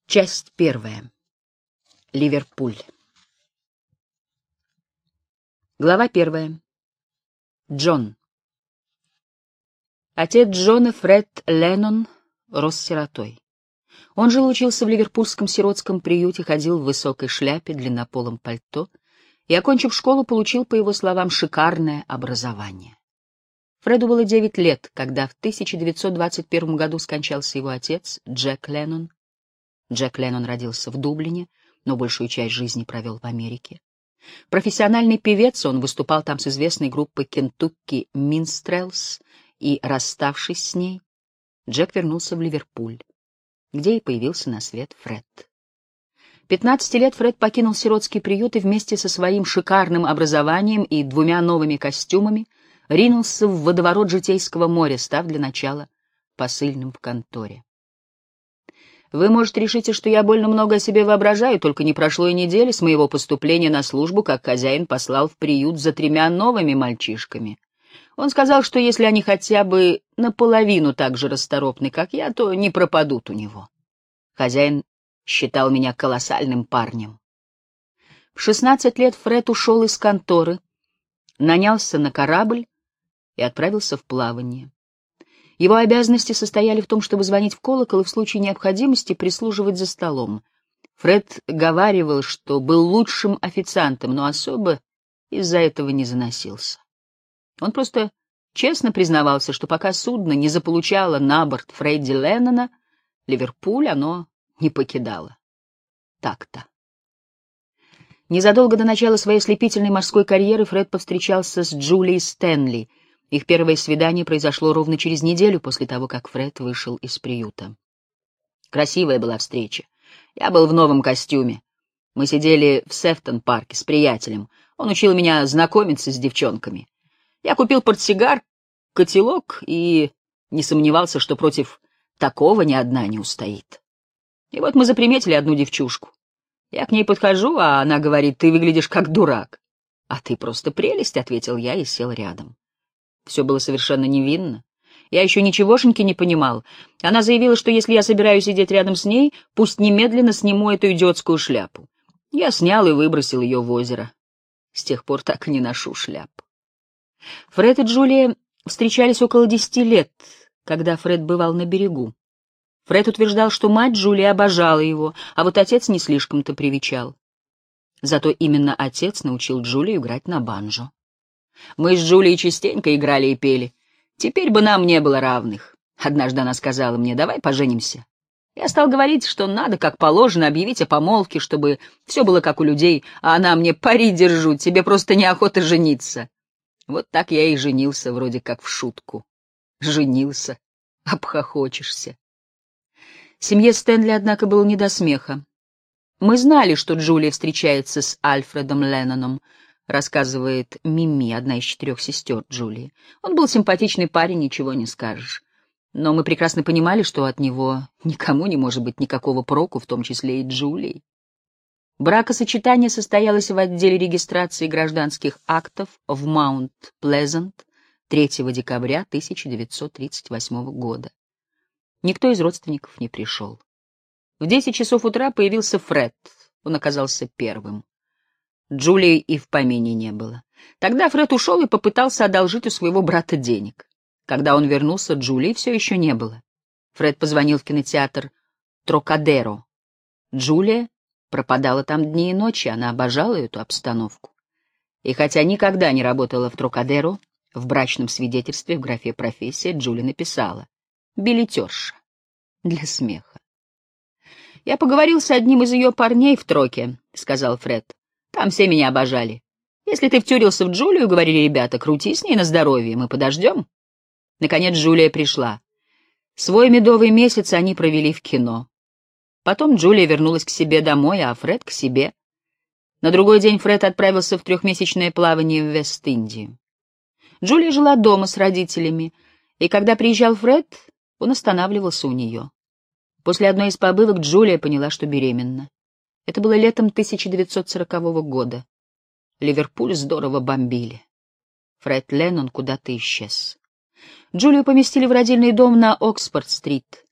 Часть первая. Ливерпуль. Глава первая. Джон. Отец Джона, Фред Леннон, рос сиротой. Он жил и учился в ливерпульском сиротском приюте, ходил в высокой шляпе, длиннополом пальто и, окончив школу, получил, по его словам, шикарное образование. Фреду было 9 лет, когда в 1921 году скончался его отец, Джек Леннон. Джек Леннон родился в Дублине, но большую часть жизни провел в Америке. Профессиональный певец, он выступал там с известной группой Kentucky Minstrels, и, расставшись с ней, Джек вернулся в Ливерпуль, где и появился на свет Фред. 15 лет Фред покинул сиротский приют и вместе со своим шикарным образованием и 2 новыми костюмами ринулся в водоворот житейского моря, став для начала посыльным в конторе. Вы, может, решите, что я больно много о себе воображаю, только не прошло и недели с моего поступления на службу, как хозяин послал в приют за 3 новыми мальчишками. Он сказал, что если они хотя бы наполовину так же расторопны, как я, то не пропадут у него. Хозяин считал меня колоссальным парнем. В 16 лет Фред ушел из конторы, нанялся на корабль и отправился в плавание. Его обязанности состояли в том, чтобы звонить в колокол и в случае необходимости прислуживать за столом. Фред говаривал, что был лучшим официантом, но особо из-за этого не заносился. Он просто честно признавался, что пока судно не заполучало на борт Фредди Леннона, Ливерпуль оно не покидало. Так-то. Незадолго до начала своей ослепительной морской карьеры Фред повстречался с Джулией Стэнли. Их первое свидание произошло ровно через неделю после того, как Фред вышел из приюта. Красивая была встреча. Я был в новом костюме. Мы сидели в Сефтон-парке с приятелем. Он учил меня знакомиться с девчонками. Я купил портсигар, котелок и не сомневался, что против такого ни одна не устоит. И вот мы заприметили одну девчушку. Я к ней подхожу, а она говорит: «Ты выглядишь как дурак». «А ты просто прелесть», — ответил я и сел рядом. Все было совершенно невинно. Я еще ничегошеньки не понимал. Она заявила, что если я собираюсь сидеть рядом с ней, пусть немедленно сниму эту идиотскую шляпу. Я снял и выбросил ее в озеро. С тех пор так и не ношу шляп. Фред и Джулия встречались около 10 лет, когда Фред бывал на берегу. Фред утверждал, что мать Джулии обожала его, а вот отец не слишком-то привечал. Зато именно отец научил Джулию играть на банджо. Мы с Джулией частенько играли и пели. Теперь бы нам не было равных. Однажды она сказала мне: «Давай поженимся». Я стал говорить, что надо, как положено, объявить о помолвке, чтобы все было как у людей, а она мне: «Пари держу, тебе просто неохота жениться». Вот так я и женился, вроде как в шутку. Женился, обхохочешься. Семье Стэнли, однако, было не до смеха. Мы знали, что Джулия встречается с Альфредом Ленноном, рассказывает Мими, одна из 4 сестер Джулии. Он был симпатичный парень, ничего не скажешь. Но мы прекрасно понимали, что от него никому не может быть никакого проку, в том числе и Джулии. Бракосочетание состоялось в отделе регистрации гражданских актов в Маунт-Плезант 3 декабря 1938 года. Никто из родственников не пришел. В 10 часов утра появился Фред. Он оказался первым. Джулии и в помине не было. Тогда Фред ушел и попытался одолжить у своего брата денег. Когда он вернулся, Джулии все еще не было. Фред позвонил в кинотеатр «Трокадеро». Джулия пропадала там дни и ночи, она обожала эту обстановку. И хотя никогда не работала в «Трокадеро», в брачном свидетельстве в графе «Профессия» Джулия написала «билетерша» для смеха. «Я поговорил с одним из ее парней в Троке», — сказал Фред. «Там все меня обожали. Если ты втюрился в Джулию, — говорили ребята, — крути с ней на здоровье, мы подождем». Наконец Джулия пришла. Свой медовый месяц они провели в кино. Потом Джулия вернулась к себе домой, а Фред — к себе. На другой день Фред отправился в 3-месячное плавание в Вест-Индию. Джулия жила дома с родителями, и когда приезжал Фред, он останавливался у нее. После одной из побывок Джулия поняла, что беременна. Это было летом 1940 года. Ливерпуль здорово бомбили. Фред Леннон куда-то исчез. Джулию поместили в родильный дом на Оксфорд-стрит.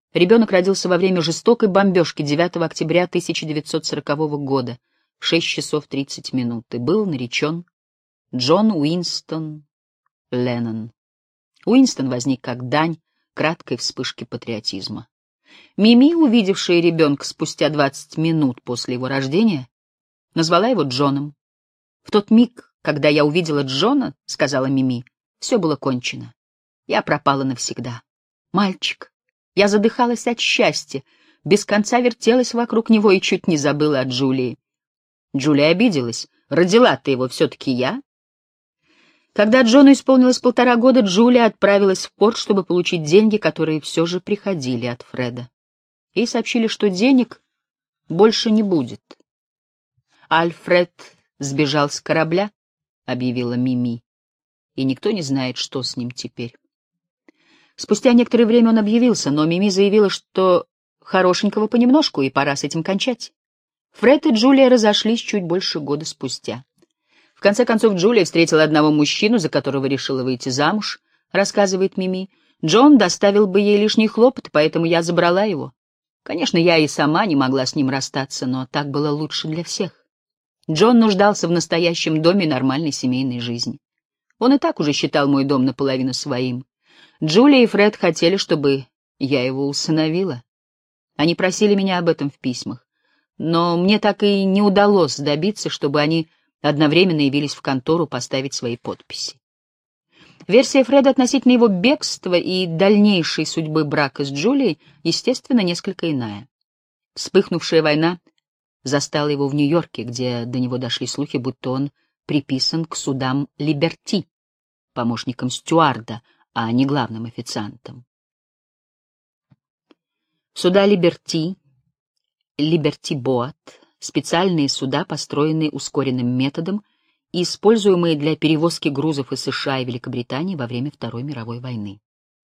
Ребенок родился во время жестокой бомбежки 9 октября 1940 года в 6 часов 30 минут и был наречен Джон Уинстон Леннон. Уинстон возник как дань краткой вспышки патриотизма. Мими, увидевшая ребенка спустя 20 минут после его рождения, назвала его Джоном. «В тот миг, когда я увидела Джона, — сказала Мими, — все было кончено. Я пропала навсегда. Мальчик. Я задыхалась от счастья, без конца вертелась вокруг него и чуть не забыла о Джулии. Джулия обиделась. Родила-то его все-таки я». Когда Джону исполнилось 1,5 года, Джулия отправилась в порт, чтобы получить деньги, которые все же приходили от Фреда. Ей сообщили, что денег больше не будет. «Альфред сбежал с корабля», — объявила Мими, — «и никто не знает, что с ним теперь». Спустя некоторое время он объявился, но Мими заявила, что хорошенького понемножку, и пора с этим кончать. Фред и Джулия разошлись чуть больше года спустя. В конце концов, Джулия встретила одного мужчину, за которого решила выйти замуж, рассказывает Мими. Джон доставил бы ей лишний хлопот, поэтому я забрала его. Конечно, я и сама не могла с ним расстаться, но так было лучше для всех. Джон нуждался в настоящем доме нормальной семейной жизни. Он и так уже считал мой дом наполовину своим. Джулия и Фред хотели, чтобы я его усыновила. Они просили меня об этом в письмах, но мне так и не удалось добиться, чтобы они одновременно явились в контору поставить свои подписи. Версия Фреда относительно его бегства и дальнейшей судьбы брака с Джулией, естественно, несколько иная. Вспыхнувшая война застала его в Нью-Йорке, где до него дошли слухи, будто он приписан к судам Либерти, помощником стюарда, а не главным официантом. Суда Либерти, Либерти-Боат, специальные суда, построенные ускоренным методом и используемые для перевозки грузов из США и Великобритании во время Второй мировой войны.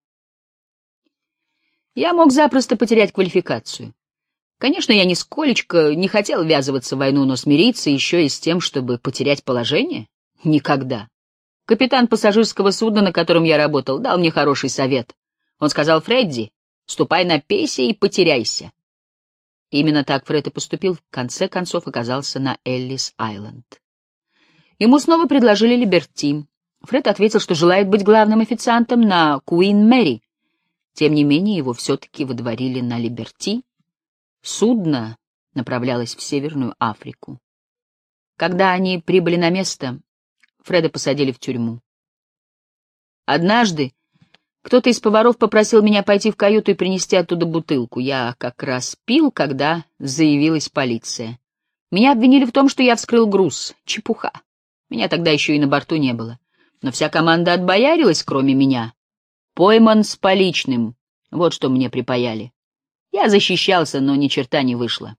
Я мог запросто потерять квалификацию. Конечно, я нисколечко не хотел ввязываться в войну, но смириться еще и с тем, чтобы потерять положение? Никогда. Капитан пассажирского судна, на котором я работал, дал мне хороший совет. Он сказал: «Фредди, ступай на пейсе и потеряйся». Именно так Фред и поступил, в конце концов оказался на Эллис-Айленд. Ему снова предложили Либерти. Фред ответил, что желает быть главным официантом на Куин Мэри. Тем не менее, его все-таки выдворили на Либерти. Судно направлялось в Северную Африку. Когда они прибыли на место, Фреда посадили в тюрьму. Однажды кто-то из поваров попросил меня пойти в каюту и принести оттуда бутылку. Я как раз пил, когда заявилась полиция. Меня обвинили в том, что я вскрыл груз. Чепуха. Меня тогда еще и на борту не было. Но вся команда отбоярилась, кроме меня. Пойман с поличным. Вот что мне припаяли. Я защищался, но ни черта не вышло.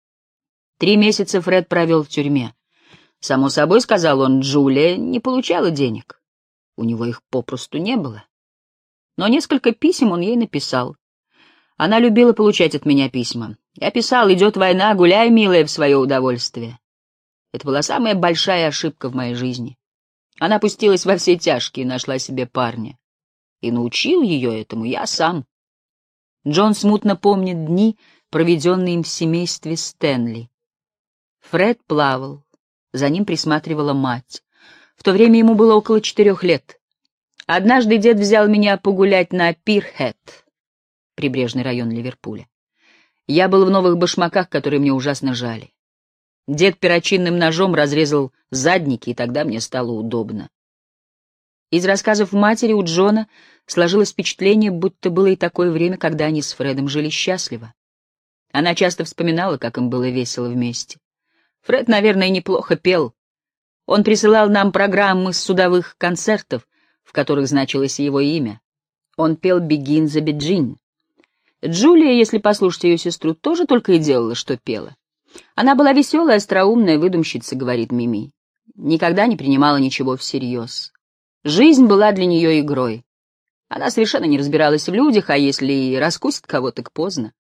3 месяца Фред провел в тюрьме. Само собой, сказал он, Джулия не получала денег. У него их попросту не было. Но несколько писем он ей написал. Она любила получать от меня письма. Я писал: «Идет война, гуляй, милая, в свое удовольствие». Это была самая большая ошибка в моей жизни. Она пустилась во все тяжкие и нашла себе парня. И научил ее этому я сам. Джон смутно помнит дни, проведенные им в семействе Стэнли. Фред плавал, за ним присматривала мать. В то время ему было около 4 лет. Однажды дед взял меня погулять на Пирхед, прибрежный район Ливерпуля. Я был в новых башмаках, которые мне ужасно жали. Дед перочинным ножом разрезал задники, и тогда мне стало удобно. Из рассказов матери у Джона сложилось впечатление, будто было и такое время, когда они с Фредом жили счастливо. Она часто вспоминала, как им было весело вместе. Фред, наверное, неплохо пел. Он присылал нам программы с судовых концертов, в которых значилось его имя. Он пел «Begin the Beijing». Джулия, если послушать ее сестру, тоже только и делала, что пела. Она была веселая, остроумная выдумщица, говорит Мими. Никогда не принимала ничего всерьез. Жизнь была для нее игрой. Она совершенно не разбиралась в людях, а если и раскусит кого, так поздно.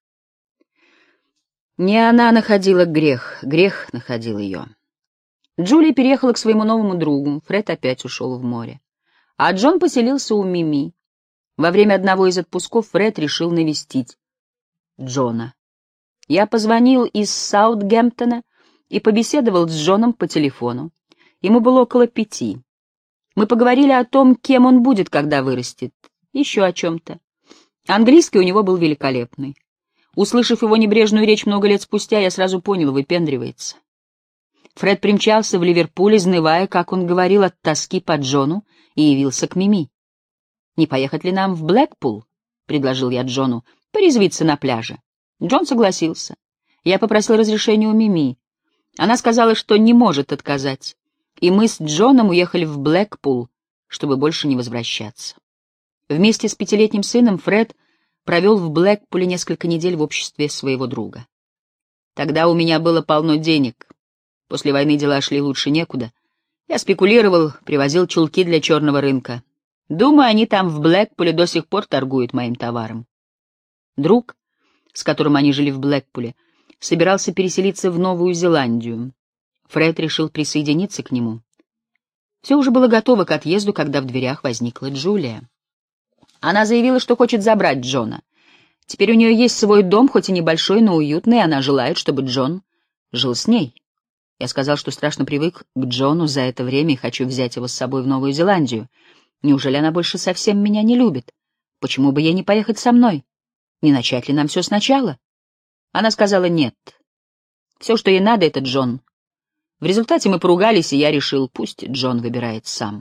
Не она находила грех, грех находил ее. Джулия переехала к своему новому другу, Фред опять ушел в море. А Джон поселился у Мими. Во время одного из отпусков Фред решил навестить Джона. Я позвонил из Саутгемптона и побеседовал с Джоном по телефону. Ему было около 5. Мы поговорили о том, кем он будет, когда вырастет, еще о чем-то. Английский у него был великолепный. Услышав его небрежную речь много лет спустя, я сразу понял, выпендривается. Фред примчался в Ливерпуль, изнывая, как он говорил, от тоски по Джону, и явился к Мими. «Не поехать ли нам в Блэкпул?» — предложил я Джону, — «порезвиться на пляже». Джон согласился. Я попросил разрешения у Мими. Она сказала, что не может отказать, и мы с Джоном уехали в Блэкпул, чтобы больше не возвращаться. Вместе с 5-летним сыном Фред провел в Блэкпуле несколько недель в обществе своего друга. Тогда у меня было полно денег. После войны дела шли лучше некуда. Я спекулировал, привозил чулки для черного рынка. Думаю, они там в Блэкпуле до сих пор торгуют моим товаром. Друг, с которым они жили в Блэкпуле, собирался переселиться в Новую Зеландию. Фред решил присоединиться к нему. Все уже было готово к отъезду, когда в дверях возникла Джулия. Она заявила, что хочет забрать Джона. Теперь у нее есть свой дом, хоть и небольшой, но уютный, и она желает, чтобы Джон жил с ней. Я сказал, что страшно привык к Джону за это время и хочу взять его с собой в Новую Зеландию. Неужели она больше совсем меня не любит? Почему бы ей не поехать со мной? Не начать ли нам все сначала? Она сказала нет. Все, что ей надо, — это Джон. В результате мы поругались, и я решил, пусть Джон выбирает сам.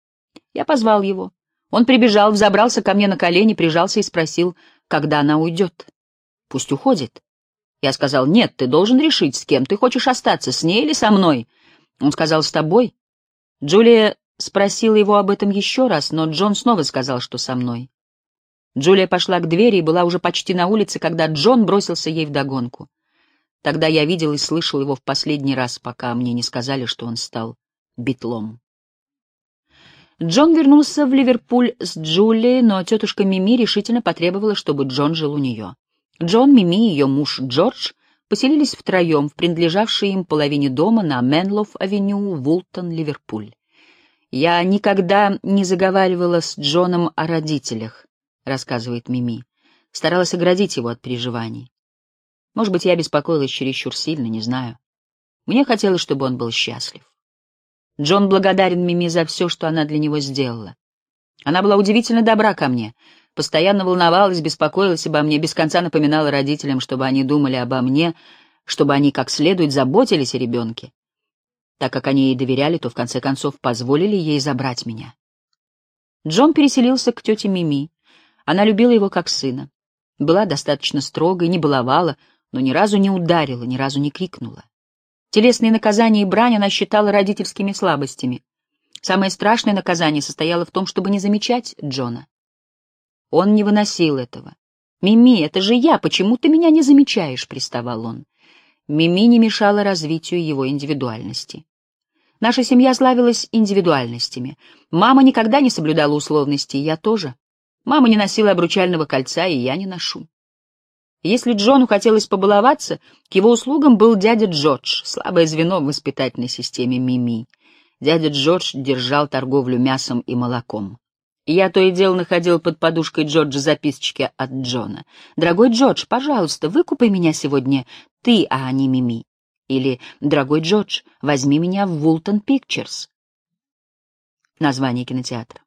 Я позвал его. Он прибежал, взобрался ко мне на колени, прижался и спросил, когда она уйдет. Пусть уходит. Я сказал, нет, ты должен решить, с кем ты хочешь остаться, с ней или со мной. Он сказал, с тобой. Джулия спросила его об этом еще раз, но Джон снова сказал, что со мной. Джулия пошла к двери и была уже почти на улице, когда Джон бросился ей вдогонку. Тогда я видел и слышал его в последний раз, пока мне не сказали, что он стал битлом. Джон вернулся в Ливерпуль с Джулией, но тетушка Мими решительно потребовала, чтобы Джон жил у нее. Джон, Мими и ее муж Джордж поселились втроем в принадлежавшей им половине дома на Менлоф-авеню, Вултон, Ливерпуль. «Я никогда не заговаривала с Джоном о родителях», — рассказывает Мими. Старалась оградить его от переживаний. Может быть, я беспокоилась чересчур сильно, не знаю. Мне хотелось, чтобы он был счастлив. Джон благодарен Мими за все, что она для него сделала. Она была удивительно добра ко мне, постоянно волновалась, беспокоилась обо мне, без конца напоминала родителям, чтобы они думали обо мне, чтобы они как следует заботились о ребенке. Так как они ей доверяли, то в конце концов позволили ей забрать меня. Джон переселился к тете Мими. Она любила его как сына. Была достаточно строгой, не баловала, но ни разу не ударила, ни разу не крикнула. Телесные наказания и брань она считала родительскими слабостями. Самое страшное наказание состояло в том, чтобы не замечать Джона. Он не выносил этого. «Мими, это же я, почему ты меня не замечаешь?» — приставал он. Мими не мешала развитию его индивидуальности. Наша семья славилась индивидуальностями. Мама никогда не соблюдала условностей, я тоже. Мама не носила обручального кольца, и я не ношу. Если Джону хотелось побаловаться, к его услугам был дядя Джордж, слабое звено в воспитательной системе Мими. Дядя Джордж держал торговлю мясом и молоком. Я то и дело находил под подушкой Джорджа записочки от Джона. «Дорогой Джордж, пожалуйста, выкупай меня сегодня ты, а не Мими». Или «Дорогой Джордж, возьми меня в Вултон Пикчерс». Название кинотеатра.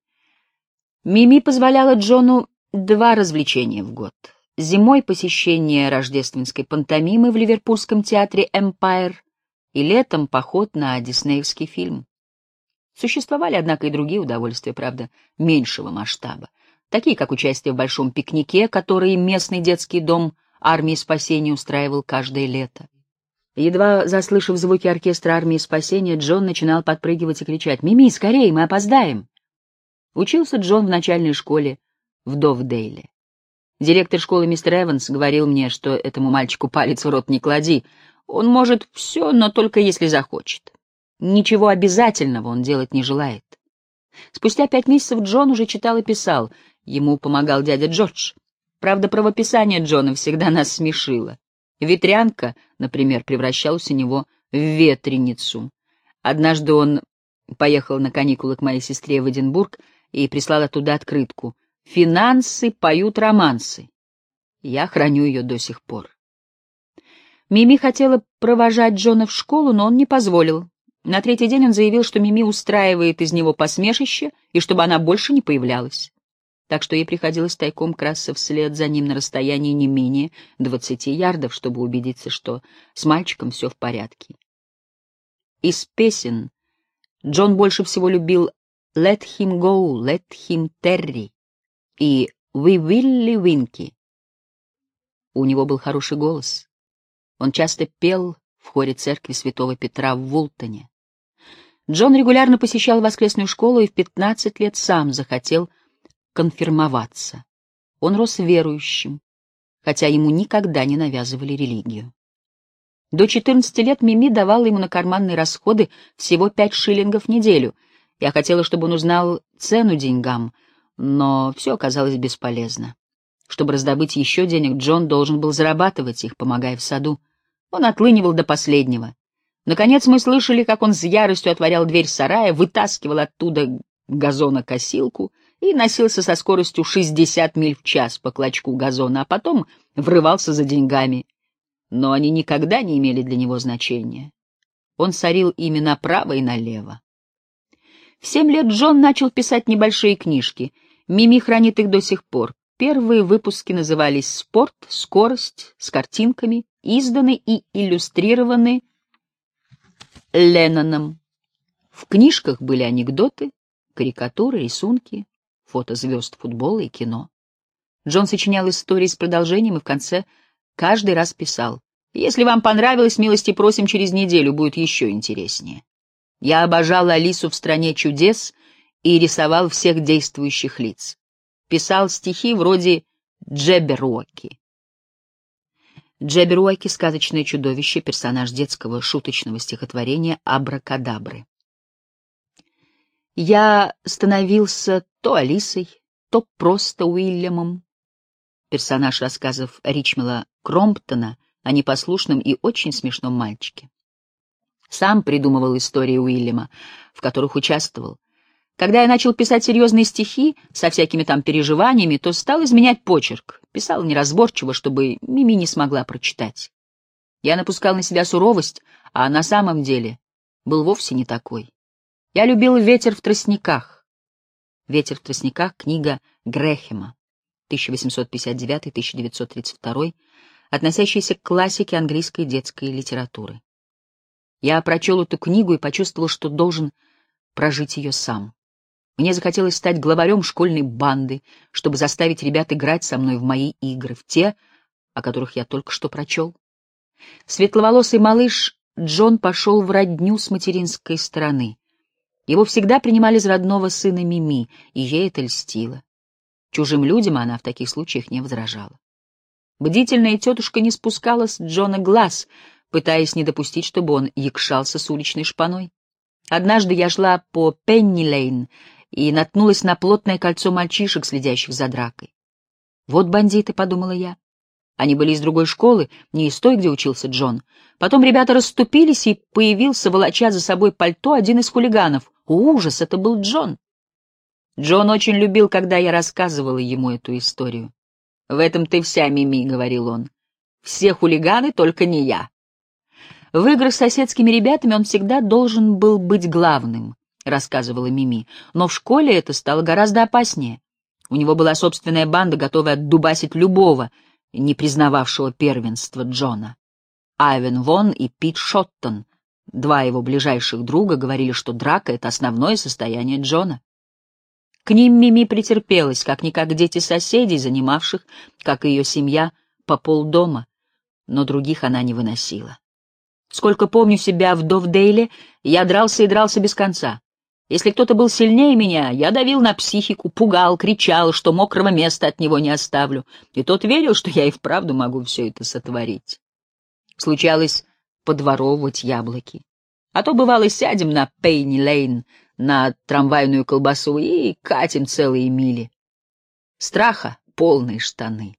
Мими позволяла Джону 2 развлечения в год. Зимой посещение рождественской пантомимы в Ливерпульском театре «Эмпайр» и летом поход на диснеевский фильм. Существовали, однако, и другие удовольствия, правда, меньшего масштаба, такие как участие в большом пикнике, который местный детский дом армии спасения устраивал каждое лето. Едва заслышав звуки оркестра армии спасения, Джон начинал подпрыгивать и кричать: «Мими, скорее, мы опоздаем!» Учился Джон в начальной школе в Довдейле. Директор школы мистер Эванс говорил мне, что этому мальчику палец в рот не клади. Он может все, но только если захочет. Ничего обязательного он делать не желает. Спустя 5 месяцев Джон уже читал и писал. Ему помогал дядя Джордж. Правда, правописание Джона всегда нас смешило. Ветрянка, например, превращалась у него в ветреницу. Однажды он поехал на каникулы к моей сестре в Эдинбург и прислал оттуда открытку: «Финансы поют романсы». Я храню ее до сих пор. Мими хотела провожать Джона в школу, но он не позволил. На третий день он заявил, что Мими устраивает из него посмешище и чтобы она больше не появлялась. Так что ей приходилось тайком красться вслед за ним на расстоянии не менее 20 ярдов, чтобы убедиться, что с мальчиком все в порядке. Из песен Джон больше всего любил «Let him go, let him tarry» и «We Willie Winkie». У него был хороший голос. Он часто пел в хоре церкви Святого Петра в Вултоне. Джон регулярно посещал воскресную школу и в 15 лет сам захотел конфирмоваться. Он рос верующим, хотя ему никогда не навязывали религию. До 14 лет Мими давала ему на карманные расходы всего 5 шиллингов в неделю. Я хотела, чтобы он узнал цену деньгам, но все оказалось бесполезно. Чтобы раздобыть еще денег, Джон должен был зарабатывать их, помогая в саду. Он отлынивал до последнего. Наконец мы слышали, как он с яростью отворял дверь сарая, вытаскивал оттуда газонокосилку и носился со скоростью 60 миль в час по клочку газона, а потом врывался за деньгами. Но они никогда не имели для него значения. Он сорил ими направо и налево. В 7 лет Джон начал писать небольшие книжки. Мими хранит их до сих пор. Первые выпуски назывались «Спорт», «Скорость», с картинками, изданы и иллюстрированы Ленноном. В книжках были анекдоты, карикатуры, рисунки, фото звезд футбола и кино. Джон сочинял истории с продолжением и в конце каждый раз писал: «Если вам понравилось, милости просим, через неделю будет еще интереснее». Я обожал Алису в «Стране чудес» и рисовал всех действующих лиц. Писал стихи вроде Джебберуоки. Джебберуоки — сказочное чудовище, персонаж детского шуточного стихотворения «Абракадабры». Я становился то Алисой, то просто Уильямом, персонаж рассказов Ричмела Кромптона о непослушном и очень смешном мальчике. Сам придумывал истории Уильяма, в которых участвовал. Когда я начал писать серьезные стихи со всякими там переживаниями, то стал изменять почерк, писал неразборчиво, чтобы Мими не смогла прочитать. Я напускал на себя суровость, а на самом деле был вовсе не такой. Я любил «Ветер в тростниках». «Ветер в тростниках» — книга Грэхэма, 1859-1932, относящаяся к классике английской детской литературы. Я прочел эту книгу и почувствовал, что должен прожить ее сам. Мне захотелось стать главарем школьной банды, чтобы заставить ребят играть со мной в мои игры, в те, о которых я только что прочел. Светловолосый малыш Джон пошел в родню с материнской стороны. Его всегда принимали за родного сына Мими, и ей это льстило. Чужим людям она в таких случаях не возражала. Бдительная тетушка не спускала с Джона глаз, пытаясь не допустить, чтобы он якшался с уличной шпаной. Однажды я шла по Пенни-Лейн и наткнулась на плотное кольцо мальчишек, следящих за дракой. «Вот бандиты», — подумала я. Они были из другой школы, не из той, где учился Джон. Потом ребята расступились, и появился, волоча за собой пальто, один из хулиганов. Ужас, это был Джон. Джон очень любил, когда я рассказывала ему эту историю. «В этом ты вся, Мими», — говорил он. «Все хулиганы, только не я». В играх с соседскими ребятами он всегда должен был быть главным, — рассказывала Мими, но в школе это стало гораздо опаснее. У него была собственная банда, готовая отдубасить любого, не признававшего первенства Джона. Айвен Вон и Пит Шоттон, два его ближайших друга, говорили, что драка — это основное состояние Джона. К ним Мими претерпелась, как-никак к дети соседей, занимавших, как и ее семья, по полдома, но других она не выносила. Сколько помню себя в Довдейле, я дрался и дрался без конца. Если кто-то был сильнее меня, я давил на психику, пугал, кричал, что мокрого места от него не оставлю, и тот верил, что я и вправду могу все это сотворить. Случалось подворовывать яблоки. А то, бывало, сядем на Пенни-Лейн, на трамвайную колбасу и катим целые мили. Страха полные штаны.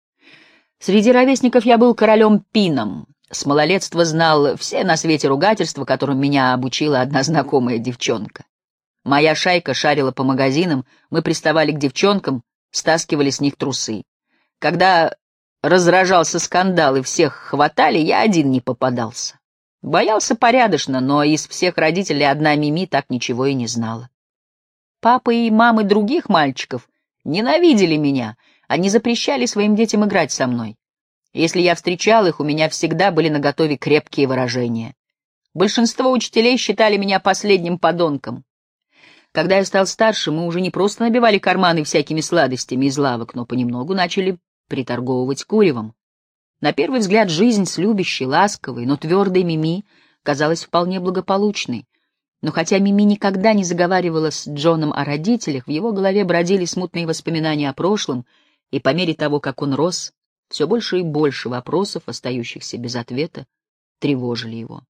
Среди ровесников я был королем Пином. С малолетства знал все на свете ругательства, которым меня обучила одна знакомая девчонка. Моя шайка шарила по магазинам, мы приставали к девчонкам, стаскивали с них трусы. Когда разражался скандал и всех хватали, я один не попадался. Боялся порядочно, но из всех родителей одна Мими так ничего и не знала. Папы и мамы других мальчиков ненавидели меня, они запрещали своим детям играть со мной. Если я встречал их, у меня всегда были наготове крепкие выражения. Большинство учителей считали меня последним подонком. Когда я стал старше, мы уже не просто набивали карманы всякими сладостями из лавок, но понемногу начали приторговывать куревом. На первый взгляд жизнь с любящей, ласковой, но твердой Мими казалась вполне благополучной. Но хотя Мими никогда не заговаривала с Джоном о родителях, в его голове бродили смутные воспоминания о прошлом, и по мере того, как он рос, все больше и больше вопросов, остающихся без ответа, тревожили его.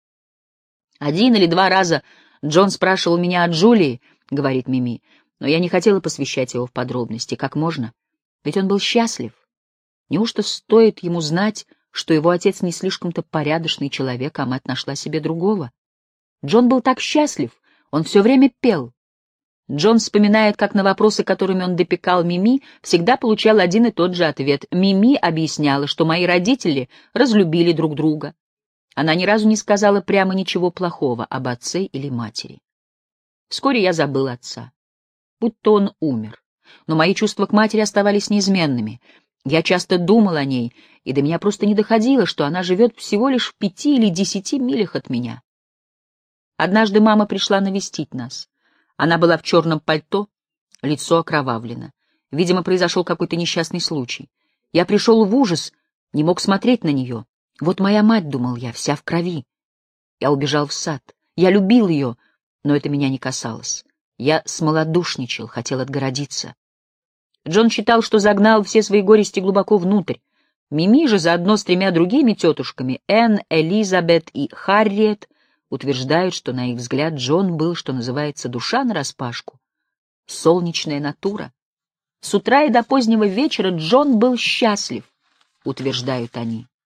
1 или 2 раза Джон спрашивал меня о Джулии, — говорит Мими, — но я не хотела посвящать его в подробности, как можно, ведь он был счастлив. Неужто стоит ему знать, что его отец не слишком-то порядочный человек, а мать нашла себе другого? Джон был так счастлив, он все время пел. Джон вспоминает, как на вопросы, которыми он допекал Мими, всегда получал один и тот же ответ. Мими объясняла, что мои родители разлюбили друг друга. Она ни разу не сказала прямо ничего плохого об отце или матери. Вскоре я забыл отца, будто он умер, но мои чувства к матери оставались неизменными. Я часто думал о ней, и до меня просто не доходило, что она живет всего лишь в 5 или 10 милях от меня. Однажды мама пришла навестить нас. Она была в черном пальто, лицо окровавлено. Видимо, произошел какой-то несчастный случай. Я пришел в ужас, не мог смотреть на нее. Вот моя мать, думал я, вся в крови. Я убежал в сад. Я любил ее, но это меня не касалось. Я смолодушничал, хотел отгородиться. Джон считал, что загнал все свои горести глубоко внутрь. Мими же заодно с 3 другими тетушками, Энн, Элизабет и Харриет, утверждают, что, на их взгляд, Джон был, что называется, душа нараспашку, солнечная натура. С утра и до позднего вечера Джон был счастлив, утверждают они.